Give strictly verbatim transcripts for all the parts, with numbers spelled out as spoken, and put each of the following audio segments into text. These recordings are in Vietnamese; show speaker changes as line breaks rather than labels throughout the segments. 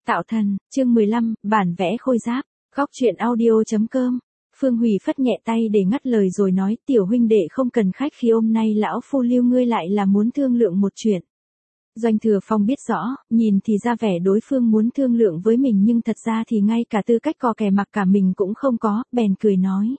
Tạo thần, chương mười lăm, bản vẽ khôi giáp, góc truyện audio.com. Phương Hủy phất nhẹ tay để ngắt lời rồi nói, tiểu huynh đệ không cần khách khí, hôm nay lão phu lưu ngươi lại là muốn thương lượng một chuyện. Doanh Thừa Phong biết rõ, nhìn thì ra vẻ đối phương muốn thương lượng với mình nhưng thật ra thì ngay cả tư cách cò kè mặc cả mình cũng không có, bèn cười nói.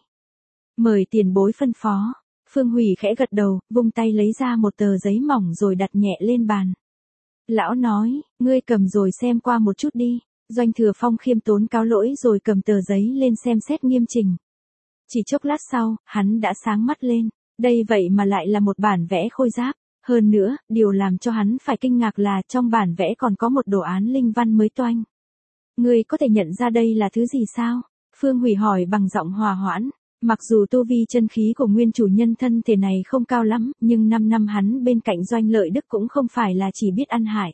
Mời tiền bối phân phó. Phương Hủy khẽ gật đầu, vung tay lấy ra một tờ giấy mỏng rồi đặt nhẹ lên bàn. Lão nói, ngươi cầm rồi xem qua một chút đi. Doanh Thừa Phong khiêm tốn cáo lỗi rồi cầm tờ giấy lên xem xét nghiêm chỉnh. Chỉ chốc lát sau, hắn đã sáng mắt lên. Đây vậy mà lại là một bản vẽ khôi giáp. Hơn nữa, điều làm cho hắn phải kinh ngạc là trong bản vẽ còn có một đồ án linh văn mới toanh. Ngươi có thể nhận ra đây là thứ gì sao? Phương Hủy hỏi bằng giọng hòa hoãn. Mặc dù tu vi chân khí của nguyên chủ nhân thân thể này không cao lắm, nhưng năm năm hắn bên cạnh Doanh Lợi Đức cũng không phải là chỉ biết ăn hại.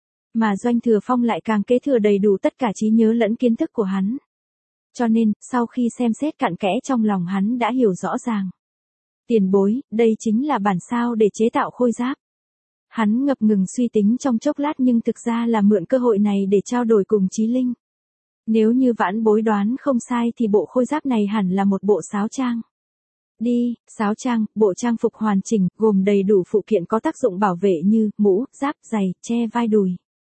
Mà Doanh Thừa Phong lại càng kế thừa đầy đủ tất cả trí nhớ lẫn kiến thức của hắn. Cho nên, sau khi xem xét cặn kẽ trong lòng hắn đã hiểu rõ ràng. Tiền bối, đây chính là bản sao để chế tạo khôi giáp. Hắn ngập ngừng suy tính trong chốc lát nhưng thực ra là mượn cơ hội này để trao đổi cùng Chí Linh. Nếu như vãn bối đoán không sai thì bộ khôi giáp này hẳn là một bộ sáo trang. Đi, sáo trang, bộ trang phục hoàn chỉnh, gồm đầy đủ phụ kiện có tác dụng bảo vệ như mũ, giáp, giày, che vai đùi.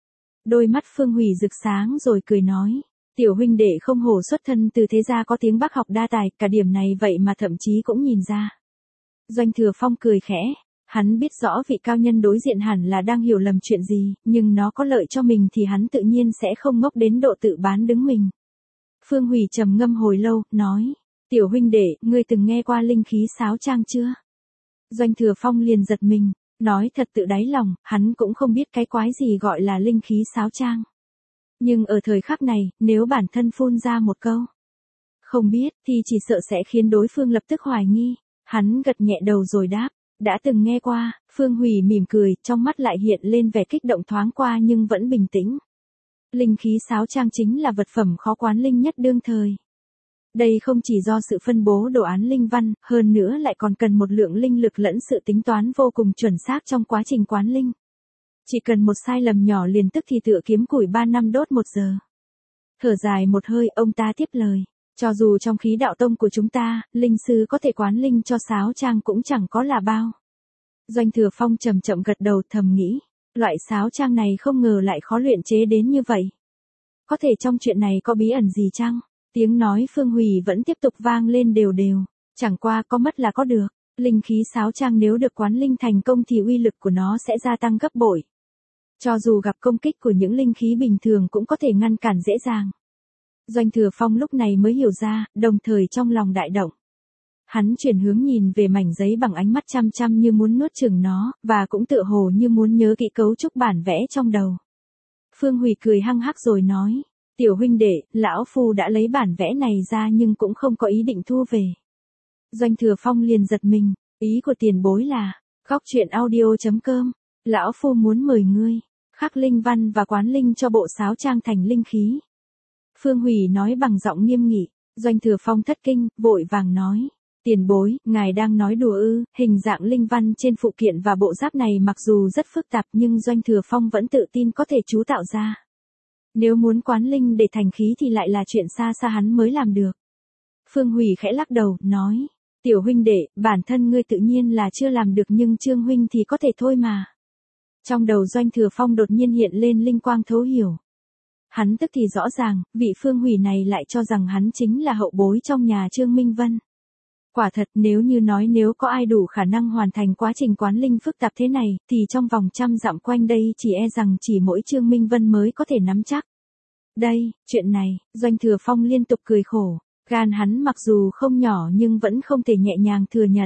Đôi mắt Phương Hủy rực sáng rồi cười nói. Tiểu huynh đệ không hổ xuất thân từ thế gia có tiếng Bắc học đa tài, cả điểm này vậy mà thậm chí cũng nhìn ra. Doanh Thừa Phong cười khẽ. Hắn biết rõ vị cao nhân đối diện hẳn là đang hiểu lầm chuyện gì, nhưng nó có lợi cho mình thì hắn tự nhiên sẽ không ngốc đến độ tự bán đứng mình. Phương Hủy trầm ngâm hồi lâu, nói. Tiểu huynh đệ, ngươi từng nghe qua linh khí sáo trang chưa? Doanh Thừa Phong liền giật mình, nói thật tự đáy lòng, hắn cũng không biết cái quái gì gọi là linh khí sáo trang. Nhưng ở thời khắc này, nếu bản thân phun ra một câu không biết thì chỉ sợ sẽ khiến đối phương lập tức hoài nghi. Hắn gật nhẹ đầu rồi đáp. Đã từng nghe qua. Phương Hủy mỉm cười, trong mắt lại hiện lên vẻ kích động thoáng qua nhưng vẫn bình tĩnh. Linh khí sáo trang chính là vật phẩm khó quán linh nhất đương thời. Đây không chỉ do sự phân bố đồ án linh văn, hơn nữa lại còn cần một lượng linh lực lẫn sự tính toán vô cùng chuẩn xác trong quá trình quán linh. Chỉ cần một sai lầm nhỏ liền tức thì tựa kiếm củi ba năm đốt một giờ. Thở dài một hơi, ông ta tiếp lời. Cho dù trong khí đạo tông của chúng ta, linh sư có thể quán linh cho sáo trang cũng chẳng có là bao. Doanh Thừa Phong chậm chậm gật đầu thầm nghĩ. Loại sáo trang này không ngờ lại khó luyện chế đến như vậy. Có thể trong chuyện này có bí ẩn gì chăng? Tiếng nói Phương Hủy vẫn tiếp tục vang lên đều đều. Chẳng qua có mất là có được. Linh khí sáo trang nếu được quán linh thành công thì uy lực của nó sẽ gia tăng gấp bội. Cho dù gặp công kích của những linh khí bình thường cũng có thể ngăn cản dễ dàng. Doanh Thừa Phong lúc này mới hiểu ra, đồng thời trong lòng đại động. Hắn chuyển hướng nhìn về mảnh giấy bằng ánh mắt chăm chăm như muốn nuốt chửng nó, và cũng tựa hồ như muốn nhớ kỹ cấu trúc bản vẽ trong đầu. Phương Hủy cười hăng hắc rồi nói, tiểu huynh đệ, lão phu đã lấy bản vẽ này ra nhưng cũng không có ý định thu về. Doanh Thừa Phong liền giật mình, ý của tiền bối là, góc truyện audio.com, lão phu muốn mời ngươi, khắc linh văn và quán linh cho bộ sáo trang thành linh khí. Phương Hủy nói bằng giọng nghiêm nghị. Doanh Thừa Phong thất kinh, vội vàng nói. Tiền bối, ngài đang nói đùa ư? Hình dạng linh văn trên phụ kiện và bộ giáp này mặc dù rất phức tạp nhưng Doanh Thừa Phong vẫn tự tin có thể chú tạo ra. Nếu muốn quán linh để thành khí thì lại là chuyện xa xa hắn mới làm được. Phương Hủy khẽ lắc đầu, nói. Tiểu huynh đệ, bản thân ngươi tự nhiên là chưa làm được nhưng Trương huynh thì có thể thôi mà. Trong đầu Doanh Thừa Phong đột nhiên hiện lên linh quang thấu hiểu. Hắn tức thì rõ ràng, vị Phương Hủy này lại cho rằng hắn chính là hậu bối trong nhà Trương Minh Vân. Quả thật nếu như nói nếu có ai đủ khả năng hoàn thành quá trình quán linh phức tạp thế này, thì trong vòng trăm dặm quanh đây chỉ e rằng chỉ mỗi Trương Minh Vân mới có thể nắm chắc. Đây, chuyện này, Doanh Thừa Phong liên tục cười khổ, gan hắn mặc dù không nhỏ nhưng vẫn không thể nhẹ nhàng thừa nhận.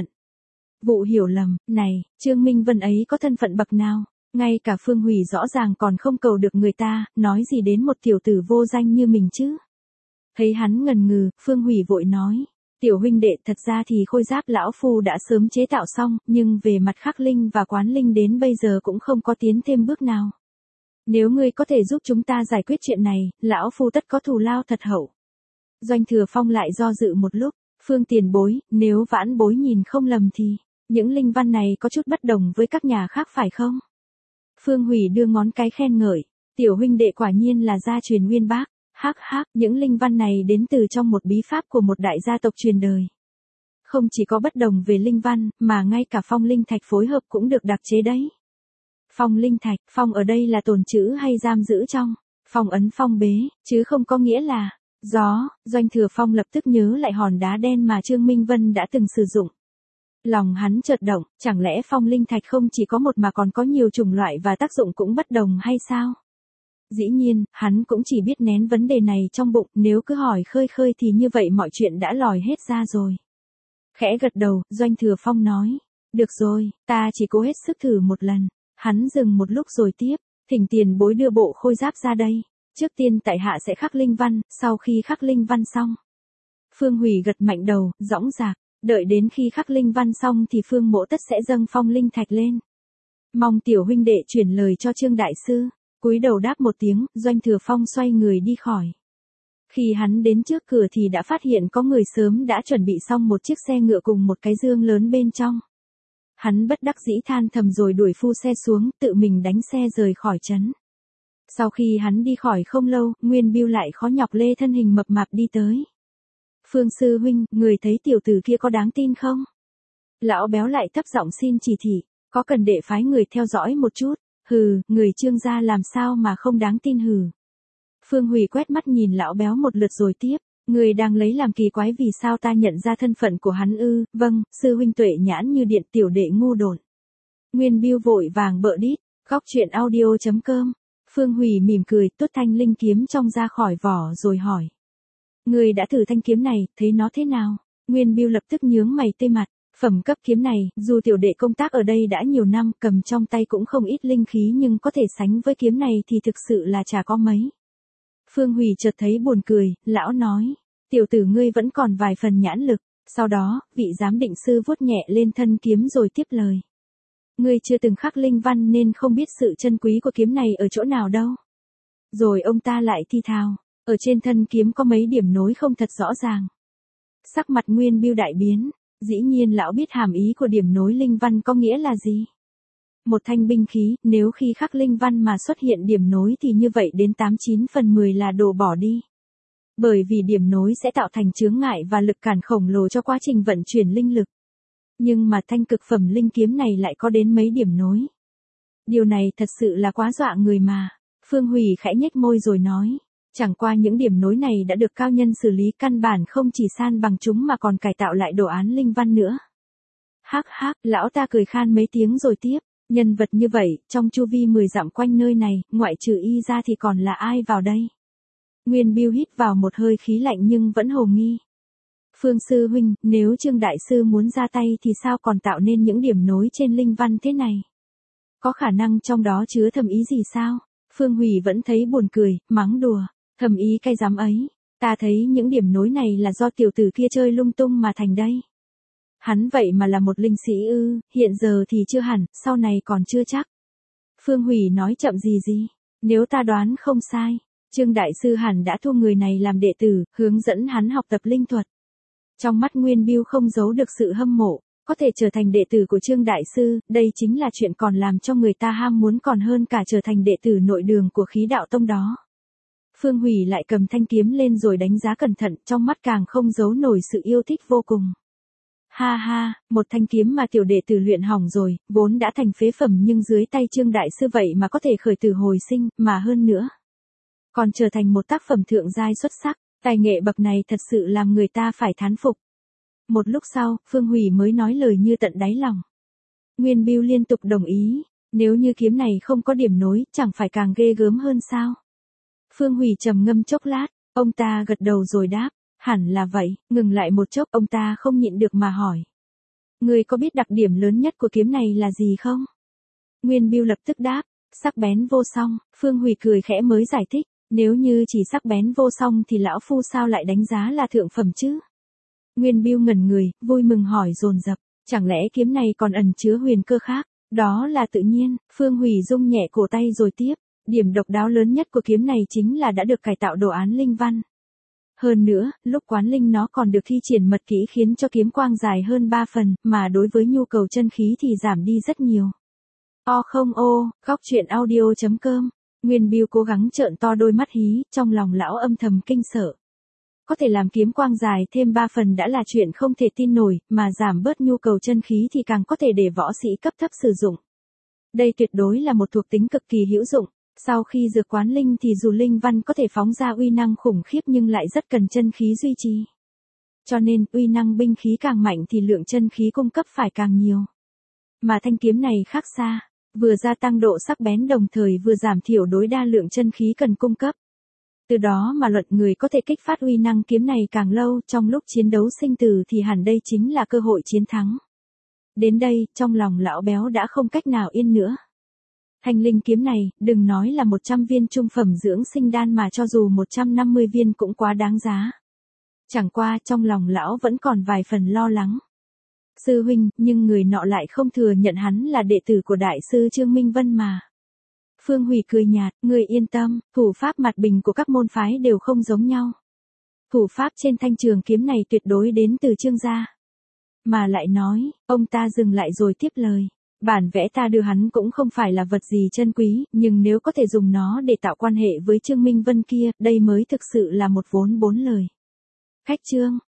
Vụ hiểu lầm, này, Trương Minh Vân ấy có thân phận bậc nào? Ngay cả Phương Hủy rõ ràng còn không cầu được người ta, nói gì đến một tiểu tử vô danh như mình chứ. Thấy hắn ngần ngừ, Phương Hủy vội nói. Tiểu huynh đệ, thật ra thì khôi giáp lão phu đã sớm chế tạo xong, nhưng về mặt khắc linh và quán linh đến bây giờ cũng không có tiến thêm bước nào. Nếu ngươi có thể giúp chúng ta giải quyết chuyện này, lão phu tất có thù lao thật hậu. Doanh Thừa Phong lại do dự một lúc. Phương tiền bối, nếu vãn bối nhìn không lầm thì, những linh văn này có chút bất đồng với các nhà khác phải không? Phương Hủy đưa ngón cái khen ngợi. Tiểu huynh đệ quả nhiên là gia truyền nguyên bác. Hắc hắc, những linh văn này đến từ trong một bí pháp của một đại gia tộc truyền đời. Không chỉ có bất đồng về linh văn, mà ngay cả phong linh thạch phối hợp cũng được đặc chế đấy. Phong linh thạch, phong ở đây là tồn trữ hay giam giữ trong, phong ấn phong bế, chứ không có nghĩa là gió. Doanh Thừa Phong lập tức nhớ lại hòn đá đen mà Trương Minh Vân đã từng sử dụng. Lòng hắn chợt động, chẳng lẽ phong linh thạch không chỉ có một mà còn có nhiều chủng loại và tác dụng cũng bất đồng hay sao? Dĩ nhiên, hắn cũng chỉ biết nén vấn đề này trong bụng, nếu cứ hỏi khơi khơi thì như vậy mọi chuyện đã lòi hết ra rồi. Khẽ gật đầu, Doanh Thừa Phong nói, được rồi, ta chỉ cố hết sức thử một lần. Hắn dừng một lúc rồi tiếp, thỉnh tiền bối đưa bộ khôi giáp ra đây. Trước tiên tại hạ sẽ khắc linh văn, sau khi khắc linh văn xong. Phương Hủy gật mạnh đầu, dõng dạc, đợi đến khi khắc linh văn xong thì Phương Mỗ tất sẽ dâng phong linh thạch lên. Mong tiểu huynh đệ chuyển lời cho Trương đại sư. Cúi đầu đáp một tiếng, Doanh Thừa Phong xoay người đi khỏi. Khi hắn đến trước cửa thì đã phát hiện có người sớm đã chuẩn bị xong một chiếc xe ngựa cùng một cái dương lớn bên trong. Hắn bất đắc dĩ than thầm rồi đuổi phu xe xuống, tự mình đánh xe rời khỏi trấn. Sau khi hắn đi khỏi không lâu, Nguyên Bưu lại khó nhọc lê thân hình mập mạp đi tới. Phương sư huynh, người thấy tiểu tử kia có đáng tin không? Lão béo lại thấp giọng xin chỉ thị, có cần đệ phái người theo dõi một chút. Hừ, người Trương gia làm sao mà không đáng tin hừ. Phương Hủy quét mắt nhìn lão béo một lượt rồi tiếp, người đang lấy làm kỳ quái vì sao ta nhận ra thân phận của hắn ư? Vâng, sư huynh tuệ nhãn như điện, tiểu đệ ngu đồn. Nguyên Bưu vội vàng bợ đít, góc truyện audio chấm com. Phương Hủy mỉm cười, tuốt thanh linh kiếm trong ra khỏi vỏ rồi hỏi. Người đã thử thanh kiếm này, thấy nó thế nào? Nguyên Bưu lập tức nhướng mày tê mặt. Phẩm cấp kiếm này, dù tiểu đệ công tác ở đây đã nhiều năm, cầm trong tay cũng không ít linh khí nhưng có thể sánh với kiếm này thì thực sự là chả có mấy. Phương Hủy chợt thấy buồn cười, lão nói, tiểu tử ngươi vẫn còn vài phần nhãn lực. Sau đó, vị giám định sư vuốt nhẹ lên thân kiếm rồi tiếp lời. Ngươi chưa từng khắc linh văn nên không biết sự chân quý của kiếm này ở chỗ nào đâu. Rồi ông ta lại thi thào, ở trên thân kiếm có mấy điểm nối không thật rõ ràng. Sắc mặt Nguyên Bưu đại biến. Dĩ nhiên lão biết hàm ý của điểm nối linh văn có nghĩa là gì. Một thanh binh khí, nếu khi khắc linh văn mà xuất hiện điểm nối thì như vậy đến tám chín phần mười là đồ bỏ đi. Bởi vì điểm nối sẽ tạo thành chướng ngại và lực cản khổng lồ cho quá trình vận chuyển linh lực. Nhưng mà thanh cực phẩm linh kiếm này lại có đến mấy điểm nối. Điều này thật sự là quá dọa người mà. Phương Hủy khẽ nhếch môi rồi nói. Chẳng qua những điểm nối này đã được cao nhân xử lý, căn bản không chỉ san bằng chúng mà còn cải tạo lại đồ án linh văn nữa. Hắc hắc, lão ta cười khan mấy tiếng rồi tiếp, nhân vật như vậy, trong chu vi mười dặm quanh nơi này, ngoại trừ y ra thì còn là ai vào đây? Nguyên Bưu hít vào một hơi khí lạnh nhưng vẫn hồ nghi. Phương sư huynh, nếu Trương đại sư muốn ra tay thì sao còn tạo nên những điểm nối trên linh văn thế này? Có khả năng trong đó chứa thầm ý gì sao? Phương Hủy vẫn thấy buồn cười, mắng đùa. Thầm ý cái dám ấy, ta thấy những điểm nối này là do tiểu tử kia chơi lung tung mà thành đây. Hắn vậy mà là một linh sĩ ư, hiện giờ thì chưa hẳn, sau này còn chưa chắc. Phương Hủy nói chậm gì gì, nếu ta đoán không sai, Trương đại sư hẳn đã thu người này làm đệ tử, hướng dẫn hắn học tập linh thuật. Trong mắt Nguyên Bưu không giấu được sự hâm mộ, có thể trở thành đệ tử của Trương đại sư, đây chính là chuyện còn làm cho người ta ham muốn còn hơn cả trở thành đệ tử nội đường của khí đạo tông đó. Phương Hủy lại cầm thanh kiếm lên rồi đánh giá cẩn thận, trong mắt càng không giấu nổi sự yêu thích vô cùng. Ha ha, một thanh kiếm mà tiểu đệ tử luyện hỏng rồi, vốn đã thành phế phẩm nhưng dưới tay Trương đại sư vậy mà có thể khởi tử hồi sinh, mà hơn nữa. Còn trở thành một tác phẩm thượng giai xuất sắc, tài nghệ bậc này thật sự làm người ta phải thán phục. Một lúc sau, Phương Hủy mới nói lời như tận đáy lòng. Nguyên Bưu liên tục đồng ý, nếu như kiếm này không có điểm nối, chẳng phải càng ghê gớm hơn sao? Phương Hủy trầm ngâm chốc lát, ông ta gật đầu rồi đáp, hẳn là vậy, ngừng lại một chốc ông ta không nhịn được mà hỏi. Người có biết đặc điểm lớn nhất của kiếm này là gì không? Nguyên Bưu lập tức đáp, sắc bén vô song. Phương Hủy cười khẽ mới giải thích, nếu như chỉ sắc bén vô song thì lão phu sao lại đánh giá là thượng phẩm chứ? Nguyên Bưu ngẩn người, vui mừng hỏi dồn dập, chẳng lẽ kiếm này còn ẩn chứa huyền cơ khác? Đó là tự nhiên. Phương Hủy rung nhẹ cổ tay rồi tiếp. Điểm độc đáo lớn nhất của kiếm này chính là đã được cải tạo đồ án linh văn. Hơn nữa, lúc quán linh nó còn được thi triển mật kỹ khiến cho kiếm quang dài hơn ba phần, mà đối với nhu cầu chân khí thì giảm đi rất nhiều. O không ô, góc truyện audio chấm com Nguyên Biêu cố gắng trợn to đôi mắt hí, trong lòng lão âm thầm kinh sợ. Có thể làm kiếm quang dài thêm ba phần đã là chuyện không thể tin nổi, mà giảm bớt nhu cầu chân khí thì càng có thể để võ sĩ cấp thấp sử dụng. Đây tuyệt đối là một thuộc tính cực kỳ hữu dụng. Sau khi dược quán linh thì dù linh văn có thể phóng ra uy năng khủng khiếp nhưng lại rất cần chân khí duy trì. Cho nên, uy năng binh khí càng mạnh thì lượng chân khí cung cấp phải càng nhiều. Mà thanh kiếm này khác xa, vừa gia tăng độ sắc bén đồng thời vừa giảm thiểu tối đa lượng chân khí cần cung cấp. Từ đó mà luận người có thể kích phát uy năng kiếm này càng lâu, trong lúc chiến đấu sinh tử thì hẳn đây chính là cơ hội chiến thắng. Đến đây, trong lòng lão béo đã không cách nào yên nữa. Thanh linh kiếm này, đừng nói là một trăm viên trung phẩm dưỡng sinh đan mà cho dù một trăm năm mươi viên cũng quá đáng giá. Chẳng qua trong lòng lão vẫn còn vài phần lo lắng. Sư huynh, nhưng người nọ lại không thừa nhận hắn là đệ tử của đại sư Trương Minh Vân mà. Phương Hủy cười nhạt, người yên tâm, thủ pháp mặt bình của các môn phái đều không giống nhau. Thủ pháp trên thanh trường kiếm này tuyệt đối đến từ Trương gia. Mà lại nói, ông ta dừng lại rồi tiếp lời. Bản vẽ ta đưa hắn cũng không phải là vật gì chân quý, nhưng nếu có thể dùng nó để tạo quan hệ với Trương Minh Vân kia, đây mới thực sự là một vốn bốn lời. Khách Trương,